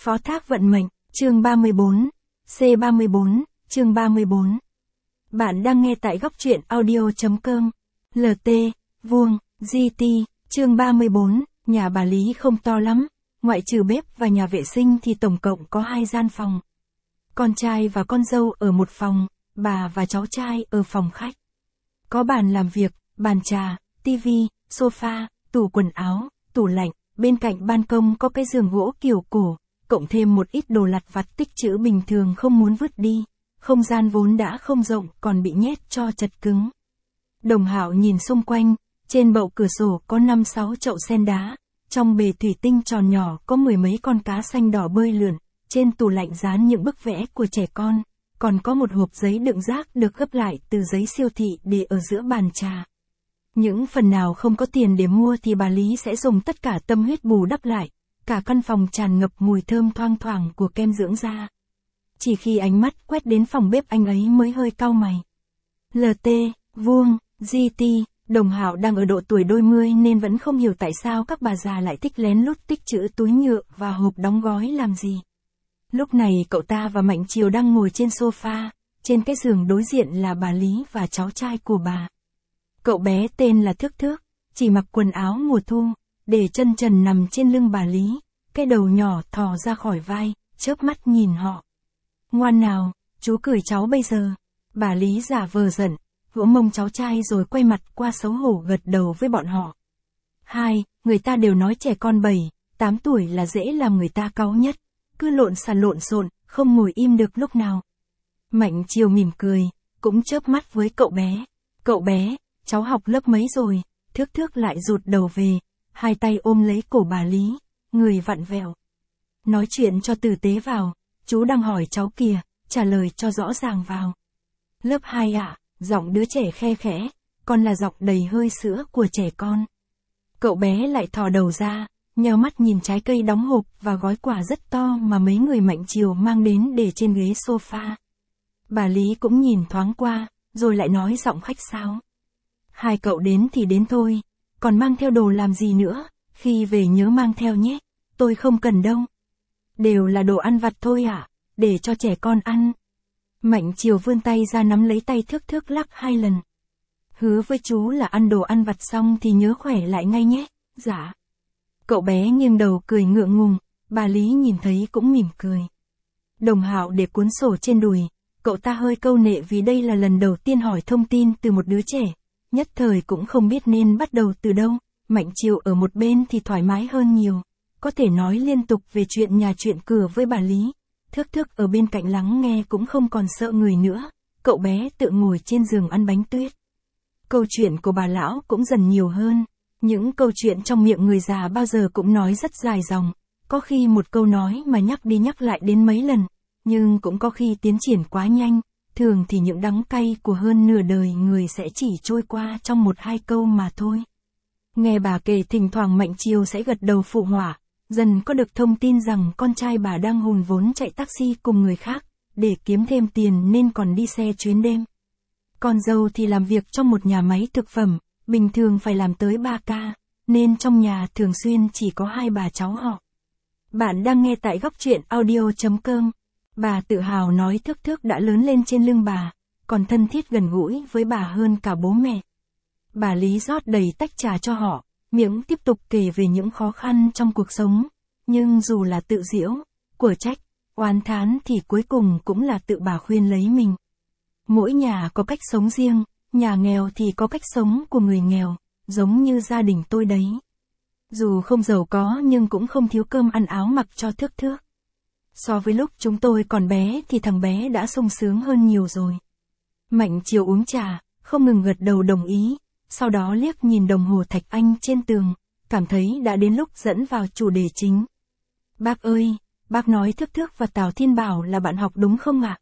Phó thác vận mệnh, chương 34, C34, chương 34. Bạn đang nghe tại góc truyện audio.com. LT, vuông, GT, chương 34, nhà bà Lý không to lắm, ngoại trừ bếp và nhà vệ sinh thì tổng cộng có 2 gian phòng. Con trai và con dâu ở một phòng, bà và cháu trai ở phòng khách. Có bàn làm việc, bàn trà, tivi, sofa, tủ quần áo, tủ lạnh, bên cạnh ban công có cái giường gỗ kiểu cổ, cộng thêm một ít đồ lặt vặt tích trữ bình thường không muốn vứt đi. Không gian vốn đã không rộng còn bị nhét cho chật cứng. Đồng Hạo nhìn xung quanh, trên bậu cửa sổ có 5-6 chậu sen đá, trong bể thủy tinh tròn nhỏ có 10 mấy con cá xanh đỏ bơi lượn, trên tủ lạnh dán những bức vẽ của trẻ con, còn có một hộp giấy đựng rác được gấp lại từ giấy siêu thị để ở giữa bàn trà. Những phần nào không có tiền để mua thì bà Lý sẽ dùng tất cả tâm huyết bù đắp lại, cả căn phòng tràn ngập mùi thơm thoang thoảng của kem dưỡng da. Chỉ khi ánh mắt quét đến phòng bếp anh ấy mới hơi cau mày. LT, vuông, GT, Đồng Hạo đang ở độ tuổi đôi mươi nên vẫn không hiểu tại sao các bà già lại thích lén lút tích trữ túi nhựa và hộp đóng gói làm gì. Lúc này cậu ta và Mạnh Triều đang ngồi trên sofa, trên cái giường đối diện là bà Lý và cháu trai của bà. Cậu bé tên là Thước Thước, chỉ mặc quần áo mùa thu, để chân trần nằm trên lưng bà Lý, cái đầu nhỏ thò ra khỏi vai, chớp mắt nhìn họ. Ngoan nào, chú cười cháu bây giờ. Bà Lý giả vờ giận, vỗ mông cháu trai rồi quay mặt qua xấu hổ gật đầu với bọn họ. Người ta đều nói trẻ con 7-8 tuổi là dễ làm người ta cáu nhất, cứ lộn xộn, không ngồi im được lúc nào. Mạnh Triều mỉm cười, cũng chớp mắt với cậu bé. Cậu bé, cháu học lớp mấy rồi? Thước Thước lại rụt đầu về, hai tay ôm lấy cổ bà Lý, người vặn vẹo. Nói chuyện cho tử tế vào, chú đang hỏi cháu kìa, trả lời cho rõ ràng vào. Lớp 2 ạ, giọng đứa trẻ khe khẽ, còn là giọng đầy hơi sữa của trẻ con. Cậu bé lại thò đầu ra, nheo mắt nhìn trái cây đóng hộp và gói quà rất to mà mấy người Mạnh Triều mang đến để trên ghế sofa. Bà Lý cũng nhìn thoáng qua, rồi lại nói giọng khách sáo. Hai cậu đến thì đến thôi, còn mang theo đồ làm gì nữa, khi về nhớ mang theo nhé, tôi không cần đâu. Đều là đồ ăn vặt thôi ạ, để cho trẻ con ăn. Mạnh Triều vươn tay ra nắm lấy tay Thước Thước lắc 2 lần. Hứa với chú là ăn đồ ăn vặt xong thì nhớ khỏe lại ngay nhé. Dạ. Cậu bé nghiêng đầu cười ngượng ngùng, bà Lý nhìn thấy cũng mỉm cười. Đồng Hạo để cuốn sổ trên đùi, cậu ta hơi câu nệ vì đây là lần đầu tiên hỏi thông tin từ một đứa trẻ, nhất thời cũng không biết nên bắt đầu từ đâu. Mạnh Triều ở một bên thì thoải mái hơn nhiều, có thể nói liên tục về chuyện nhà chuyện cửa với bà Lý. Thước Thước ở bên cạnh lắng nghe cũng không còn sợ người nữa, cậu bé tự ngồi trên giường ăn bánh tuyết. Câu chuyện của bà lão cũng dần nhiều hơn, những câu chuyện trong miệng người già bao giờ cũng nói rất dài dòng, có khi một câu nói mà nhắc đi nhắc lại đến mấy lần, nhưng cũng có khi tiến triển quá nhanh, thường thì những đắng cay của hơn nửa đời người sẽ chỉ trôi qua trong 1-2 câu mà thôi. Nghe bà kể thỉnh thoảng Mạnh Triều sẽ gật đầu phụ họa. Dần có được thông tin rằng con trai bà đang hùn vốn chạy taxi cùng người khác, để kiếm thêm tiền nên còn đi xe chuyến đêm. Con dâu thì làm việc trong một nhà máy thực phẩm, bình thường phải làm tới 3 ca, nên trong nhà thường xuyên chỉ có 2 bà cháu họ. Bạn đang nghe tại góc truyện audio.com. Bà tự hào nói Thước Thước đã lớn lên trên lưng bà, còn thân thiết gần gũi với bà hơn cả bố mẹ. Bà Lý rót đầy tách trà cho họ, miệng tiếp tục kể về những khó khăn trong cuộc sống, nhưng dù là tự giễu, của trách, oán thán thì cuối cùng cũng là tự bà khuyên lấy mình. Mỗi nhà có cách sống riêng, nhà nghèo thì có cách sống của người nghèo, giống như gia đình tôi đấy. Dù không giàu có nhưng cũng không thiếu cơm ăn áo mặc cho Thước Thước. So với lúc chúng tôi còn bé thì thằng bé đã sung sướng hơn nhiều rồi. Mạnh Triều uống trà, không ngừng gật đầu đồng ý. Sau đó liếc nhìn đồng hồ thạch anh trên tường, cảm thấy đã đến lúc dẫn vào chủ đề chính. Bác ơi, bác nói Thước Thước và Tào Thiên Bảo là bạn học đúng không ạ?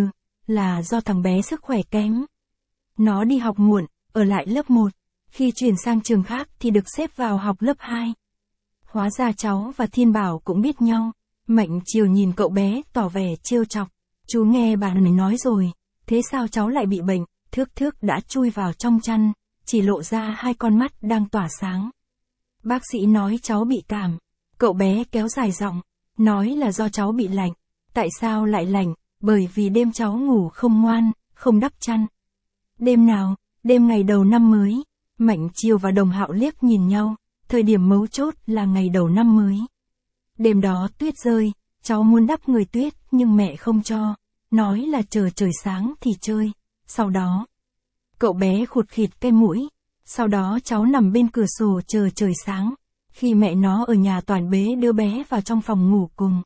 Là do thằng bé sức khỏe kém. Nó đi học muộn, ở lại lớp 1, khi chuyển sang trường khác thì được xếp vào học lớp 2. Hóa ra cháu và Thiên Bảo cũng biết nhau. Mạnh Triều nhìn cậu bé tỏ vẻ trêu chọc. Chú nghe bà mình nói rồi, thế sao cháu lại bị bệnh? Thước Thước đã chui vào trong chăn, chỉ lộ ra 2 con mắt đang tỏa sáng. Bác sĩ nói cháu bị cảm. Cậu bé kéo dài giọng. nói là do cháu bị lạnh. Tại sao lại lạnh? Bởi vì đêm cháu ngủ không ngoan, không đắp chăn. Đêm nào? Đêm ngày đầu năm mới. Mạnh Chiều và Đồng Hạo liếc nhìn nhau, thời điểm mấu chốt là ngày đầu năm mới. Đêm đó tuyết rơi, cháu muốn đắp người tuyết nhưng mẹ không cho, nói là chờ trời sáng thì chơi. Sau đó, cậu bé khụt khịt cái mũi. Sau đó cháu nằm bên cửa sổ chờ trời sáng. Khi mẹ nó ở nhà toàn bế đứa bé vào trong phòng ngủ cùng.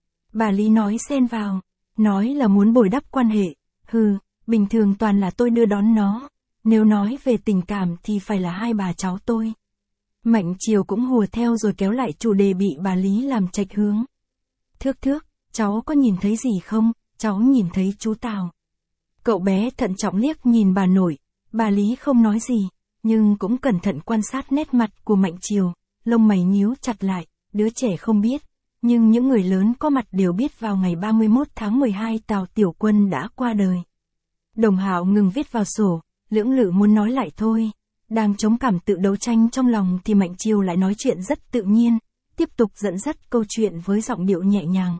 Bà Lý nói xen vào, nói là muốn bồi đắp quan hệ. Hừ, bình thường toàn là tôi đưa đón nó. Nếu nói về tình cảm thì phải là hai bà cháu tôi. Mạnh Chiều cũng hùa theo rồi kéo lại chủ đề bị bà Lý làm chệch hướng. Thước thước, cháu có nhìn thấy gì không? Cháu nhìn thấy chú Tào. Cậu bé thận trọng liếc nhìn bà nội. Bà Lý không nói gì, nhưng cũng cẩn thận quan sát nét mặt của Mạnh Chiều. Lông mày nhíu chặt lại, đứa trẻ không biết. Nhưng những người lớn có mặt đều biết vào ngày 31 tháng 12 Tào Tiểu Quân đã qua đời. Đồng Hạo ngừng viết vào sổ, lưỡng lự muốn nói lại thôi. Đang chống cảm tự đấu tranh trong lòng thì Mạnh Chiều lại nói chuyện rất tự nhiên, tiếp tục dẫn dắt câu chuyện với giọng điệu nhẹ nhàng.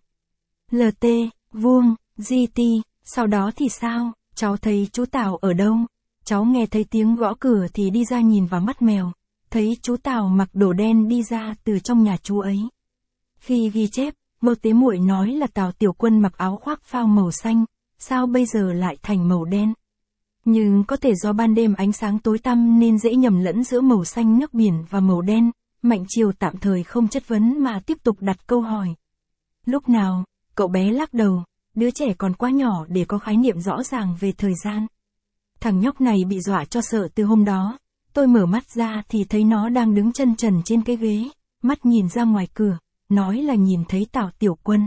LT, vuông, GT, sau đó thì sao? Cháu thấy chú Tào ở đâu? Cháu nghe thấy tiếng gõ cửa thì đi ra nhìn vào mắt mèo, thấy chú Tào mặc đồ đen đi ra từ trong nhà chú ấy. Khi ghi chép, Mâu Tế Muội nói là Tào Tiểu Quân mặc áo khoác phao màu xanh, sao bây giờ lại thành màu đen? Nhưng có thể do ban đêm ánh sáng tối tăm nên dễ nhầm lẫn giữa màu xanh nước biển và màu đen. Mạnh Chiều tạm thời không chất vấn mà tiếp tục đặt câu hỏi. Lúc nào? Cậu bé lắc đầu, đứa trẻ còn quá nhỏ để có khái niệm rõ ràng về thời gian. Thằng nhóc này bị dọa cho sợ từ hôm đó. Tôi mở mắt ra thì thấy nó đang đứng chân trần trên cái ghế, mắt nhìn ra ngoài cửa, nói là nhìn thấy Tào Tiểu Quân.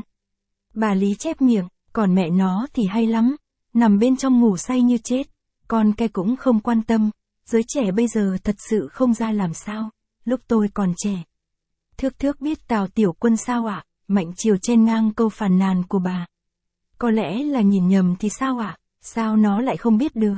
Bà Lý chép miệng, còn mẹ nó thì hay lắm, nằm bên trong ngủ say như chết. Con cái cũng không quan tâm, giới trẻ bây giờ thật sự không ra làm sao, lúc tôi còn trẻ. Thước thước biết Tào Tiểu Quân sao ạ? Mạnh Chiều chen ngang câu phàn nàn của bà. Có lẽ là nhìn nhầm thì sao ạ? Sao nó lại không biết được?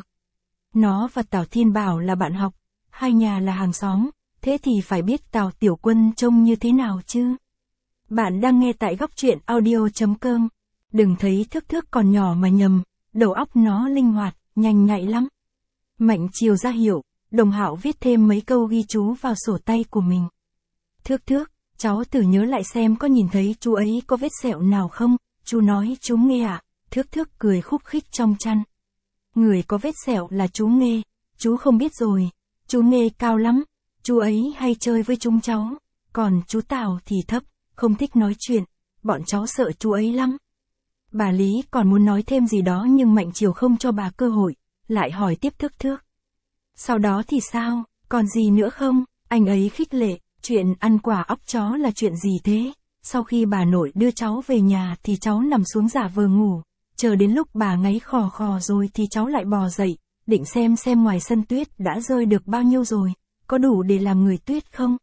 Nó và Tào Thiên Bảo là bạn học, hai nhà là hàng xóm, thế thì phải biết Tào Tiểu Quân trông như thế nào chứ? Bạn đang nghe tại góc truyện audio.com. Đừng thấy thước thước còn nhỏ mà nhầm, đầu óc nó linh hoạt, nhanh nhạy lắm. Mạnh Chiều ra hiệu, Đồng Hạo viết thêm mấy câu ghi chú vào sổ tay của mình. Thước thước, cháu thử nhớ lại xem có nhìn thấy chú ấy có vết sẹo nào không? Chú nói chú Nghê ạ. Thước thước cười khúc khích trong chăn. Người có vết sẹo là chú Nghê, chú không biết rồi. Chú Nghê cao lắm, chú ấy hay chơi với chúng cháu. Còn chú Tào thì thấp, không thích nói chuyện, bọn cháu sợ chú ấy lắm. Bà Lý còn muốn nói thêm gì đó nhưng Mạnh Chiều không cho bà cơ hội, lại hỏi tiếp thước thước. Sau đó thì sao, còn gì nữa không? Anh ấy khích lệ, chuyện ăn quả óc chó là chuyện gì thế? Sau khi bà nội đưa cháu về nhà thì cháu nằm xuống giả vờ ngủ, chờ đến lúc bà ngáy khò khò rồi thì cháu lại bò dậy, định xem ngoài sân tuyết đã rơi được bao nhiêu rồi, có đủ để làm người tuyết không?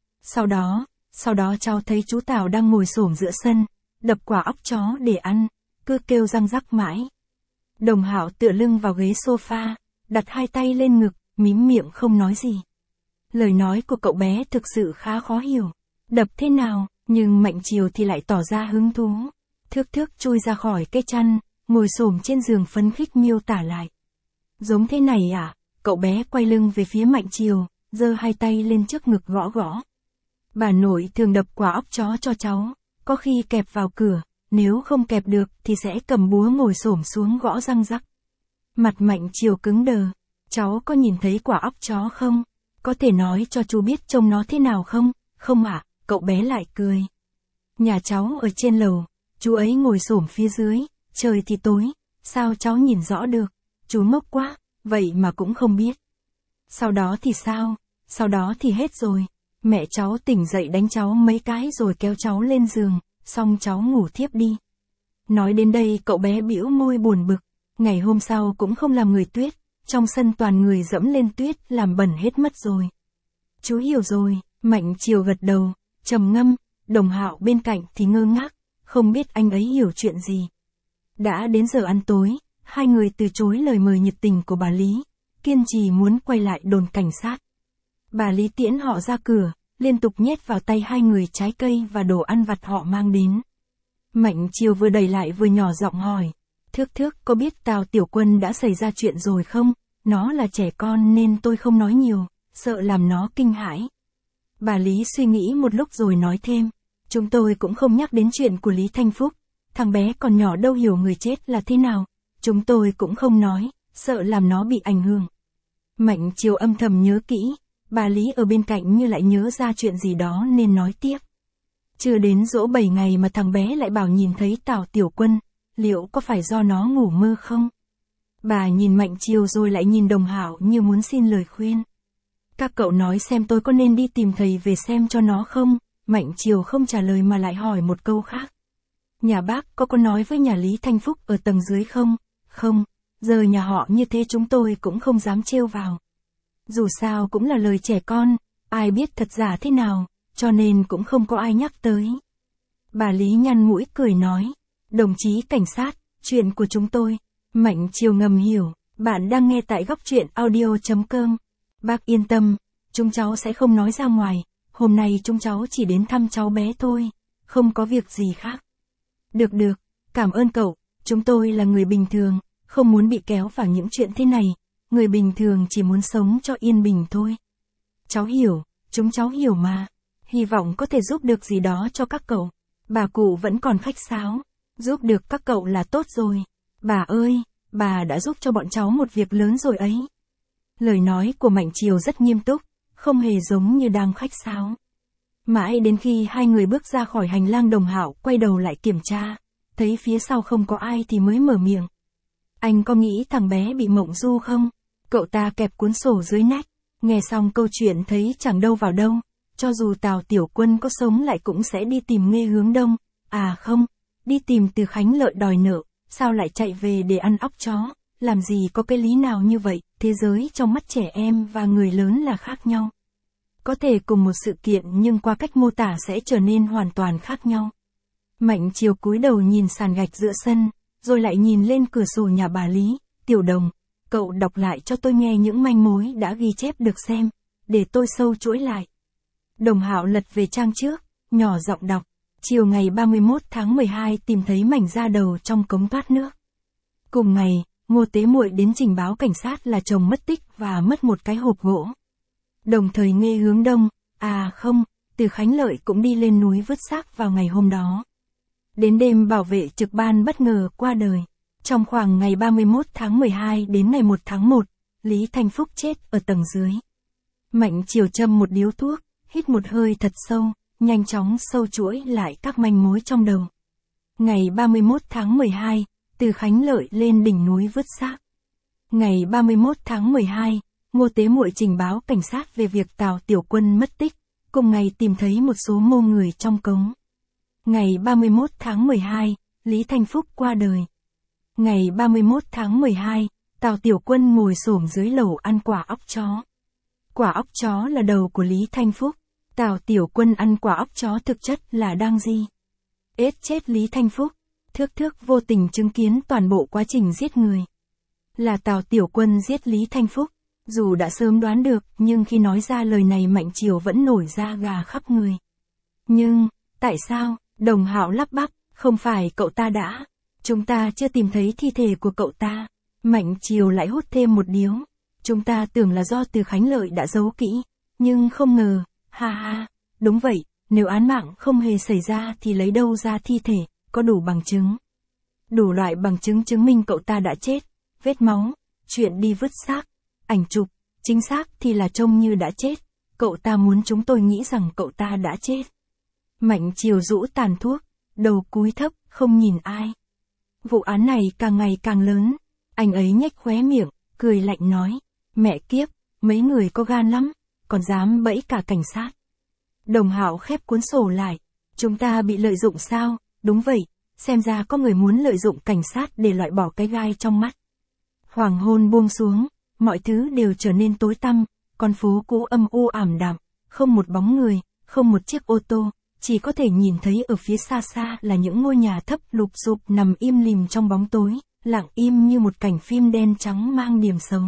Sau đó cháu thấy chú Tào đang ngồi xổm giữa sân, đập quả óc chó để ăn, cứ kêu răng rắc mãi. Đồng Hạo tựa lưng vào ghế sofa, đặt hai tay lên ngực, mím miệng không nói gì. Lời nói của cậu bé thực sự khá khó hiểu. Đập thế nào, nhưng Mạnh Chiều thì lại tỏ ra hứng thú. Thước thước chui ra khỏi cái chăn, ngồi xổm trên giường phấn khích miêu tả lại. Giống thế này à? Cậu bé quay lưng về phía Mạnh Chiều, giơ hai tay lên trước ngực gõ gõ. Bà nội thường đập quả óc chó cho cháu, có khi kẹp vào cửa, nếu không kẹp được thì sẽ cầm búa ngồi xổm xuống gõ răng rắc. Mặt Mạnh Chiều cứng đờ. Cháu có nhìn thấy quả óc chó không? Có thể nói cho chú biết trông nó thế nào không? Không ạ, cậu bé lại cười. Nhà cháu ở trên lầu, chú ấy ngồi xổm phía dưới, trời thì tối, sao cháu nhìn rõ được? Chú ngốc quá, vậy mà cũng không biết. Sau đó thì sao? Sau đó thì hết rồi. Mẹ cháu tỉnh dậy đánh cháu mấy cái rồi kéo cháu lên giường, xong cháu ngủ thiếp đi. Nói đến đây cậu bé bĩu môi buồn bực. Ngày hôm sau cũng không làm người tuyết, trong sân toàn người dẫm lên tuyết làm bẩn hết mất rồi. Chú hiểu rồi, Mạnh Chiều gật đầu, trầm ngâm, Đồng Hạo bên cạnh thì ngơ ngác, không biết anh ấy hiểu chuyện gì. Đã đến giờ ăn tối, hai người từ chối lời mời nhiệt tình của bà Lý, kiên trì muốn quay lại đồn cảnh sát. Bà Lý tiễn họ ra cửa, liên tục nhét vào tay hai người trái cây và đồ ăn vặt họ mang đến. Mạnh Chiều vừa đẩy lại vừa nhỏ giọng hỏi. Thước Thước có biết Tào Tiểu Quân đã xảy ra chuyện rồi không? Nó là trẻ con nên tôi không nói nhiều, sợ làm nó kinh hãi. Bà Lý suy nghĩ một lúc rồi nói thêm. Chúng tôi cũng không nhắc đến chuyện của Lý Thanh Phúc. Thằng bé còn nhỏ đâu hiểu người chết là thế nào. Chúng tôi cũng không nói, sợ làm nó bị ảnh hưởng. Mạnh Chiều âm thầm nhớ kỹ. Bà Lý ở bên cạnh như lại nhớ ra chuyện gì đó nên nói tiếp. Chưa đến giỗ 7 ngày mà thằng bé lại bảo nhìn thấy Tào Tiểu Quân. Liệu có phải do nó ngủ mơ không? Bà nhìn Mạnh Chiều rồi lại nhìn Đồng Hạo như muốn xin lời khuyên. Các cậu nói xem tôi có nên đi tìm thầy về xem cho nó không? Mạnh Chiều không trả lời mà lại hỏi một câu khác. Nhà bác có nói với nhà Lý Thanh Phúc ở tầng dưới không? Không, giờ nhà họ như thế chúng tôi cũng không dám trêu vào. Dù sao cũng là lời trẻ con, ai biết thật giả thế nào, cho nên cũng không có ai nhắc tới. Bà Lý nhăn mũi cười nói. Đồng chí cảnh sát, chuyện của chúng tôi. Mạnh Chiều ngầm hiểu, bạn đang nghe tại góc truyện audio.com. Bác yên tâm, chúng cháu sẽ không nói ra ngoài, hôm nay chúng cháu chỉ đến thăm cháu bé thôi, không có việc gì khác. Được, cảm ơn cậu, chúng tôi là người bình thường, không muốn bị kéo vào những chuyện thế này, người bình thường chỉ muốn sống cho yên bình thôi. Cháu hiểu, chúng cháu hiểu mà, hy vọng có thể giúp được gì đó cho các cậu. Bà cụ vẫn còn khách sáo, giúp được các cậu là tốt rồi. Bà ơi, bà đã giúp cho bọn cháu một việc lớn rồi ấy. Lời nói của Mạnh Chiều rất nghiêm túc, không hề giống như đang khách sáo. Mãi đến khi hai người bước ra khỏi hành lang, Đồng Hạo quay đầu lại kiểm tra, thấy phía sau không có ai thì mới mở miệng. Anh có nghĩ thằng bé bị mộng du không? Cậu ta kẹp cuốn sổ dưới nách, nghe xong câu chuyện thấy chẳng đâu vào đâu, cho dù Tào Tiểu Quân có sống lại cũng sẽ đi tìm Nghê Hướng Đông, à không, đi tìm Từ Khánh Lợi đòi nợ, sao lại chạy về để ăn óc chó, làm gì có cái lý nào như vậy, thế giới trong mắt trẻ em và người lớn là khác nhau. Có thể cùng một sự kiện nhưng qua cách mô tả sẽ trở nên hoàn toàn khác nhau. Mạnh Chiều cúi đầu nhìn sàn gạch giữa sân, rồi lại nhìn lên cửa sổ nhà bà Lý. Tiểu Đồng, cậu đọc lại cho tôi nghe những manh mối đã ghi chép được xem, để tôi sâu chuỗi lại. Đồng Hạo lật về trang trước, nhỏ giọng đọc. Chiều ngày 31 tháng 12 tìm thấy mảnh da đầu trong cống thoát nước. Cùng ngày, Ngô Tế Muội đến trình báo cảnh sát là chồng mất tích và mất một cái hộp gỗ. Đồng thời Nghê Hướng Đông, à không, Từ Khánh Lợi cũng đi lên núi vứt xác vào ngày hôm đó. Đến đêm bảo vệ trực ban bất ngờ qua đời. Trong khoảng ngày 31 tháng 12 đến ngày 1 tháng 1, Lý Thanh Phúc chết ở tầng dưới. Mạnh Chiều châm một điếu thuốc, hít một hơi thật sâu, nhanh chóng sâu chuỗi lại các manh mối trong đầu. Ngày 31 tháng 12, Từ Khánh Lợi lên đỉnh núi vứt xác. Ngày 31 tháng 12, Ngô Tế Muội trình báo cảnh sát về việc Tào Tiểu Quân mất tích, cùng ngày tìm thấy một số mô người trong cống. Ngày 31 tháng 12, Lý Thanh Phúc qua đời. Ngày 31 tháng 12, Tào Tiểu Quân ngồi xổm dưới lầu ăn quả óc chó. Quả óc chó là đầu của Lý Thanh Phúc. Tào Tiểu Quân ăn quả óc chó thực chất là đang gì? Ết chết Lý Thanh Phúc. Thước Thước vô tình chứng kiến toàn bộ quá trình giết người. Là Tào Tiểu Quân giết Lý Thanh Phúc. Dù đã sớm đoán được, nhưng khi nói ra lời này Mạnh Chiều vẫn nổi da gà khắp người. Nhưng, tại sao? Đồng Hạo lắp bắp, không phải cậu ta đã. Chúng ta chưa tìm thấy thi thể của cậu ta. Mạnh Chiều lại hút thêm một điếu. Chúng ta tưởng là do Từ Khánh Lợi đã giấu kỹ. Nhưng không ngờ, ha ha, đúng vậy, nếu án mạng không hề xảy ra thì lấy đâu ra thi thể, có đủ bằng chứng. Đủ loại bằng chứng chứng minh cậu ta đã chết, vết máu, chuyện đi vứt xác, ảnh chụp, chính xác thì là trông như đã chết, cậu ta muốn chúng tôi nghĩ rằng cậu ta đã chết. Mạnh Chiều rũ tàn thuốc, đầu cúi thấp, không nhìn ai. Vụ án này càng ngày càng lớn, anh ấy nhếch khóe miệng, cười lạnh nói, mẹ kiếp, mấy người có gan lắm, còn dám bẫy cả cảnh sát. Đồng Hạo khép cuốn sổ lại, chúng ta bị lợi dụng sao? Đúng vậy, xem ra có người muốn lợi dụng cảnh sát để loại bỏ cái gai trong mắt. Hoàng hôn buông xuống, mọi thứ đều trở nên tối tăm, con phố cũ âm u ảm đạm, không một bóng người, không một chiếc ô tô, chỉ có thể nhìn thấy ở phía xa xa là những ngôi nhà thấp lụp xụp nằm im lìm trong bóng tối, lặng im như một cảnh phim đen trắng mang điểm xấu.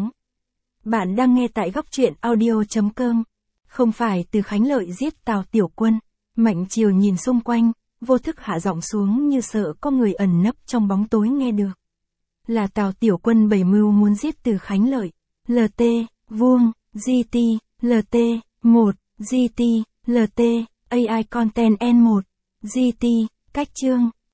Bạn đang nghe tại góc truyện audio.com. Không phải Từ Khánh Lợi giết Tào Tiểu Quân. Mạnh Chiều nhìn xung quanh, vô thức hạ giọng xuống như sợ có người ẩn nấp trong bóng tối nghe được. Là Tào Tiểu Quân bày mưu muốn giết Từ Khánh Lợi. LT, vuông, GT, LT, 1, GT, LT, AI Content N1, GT, cách chương.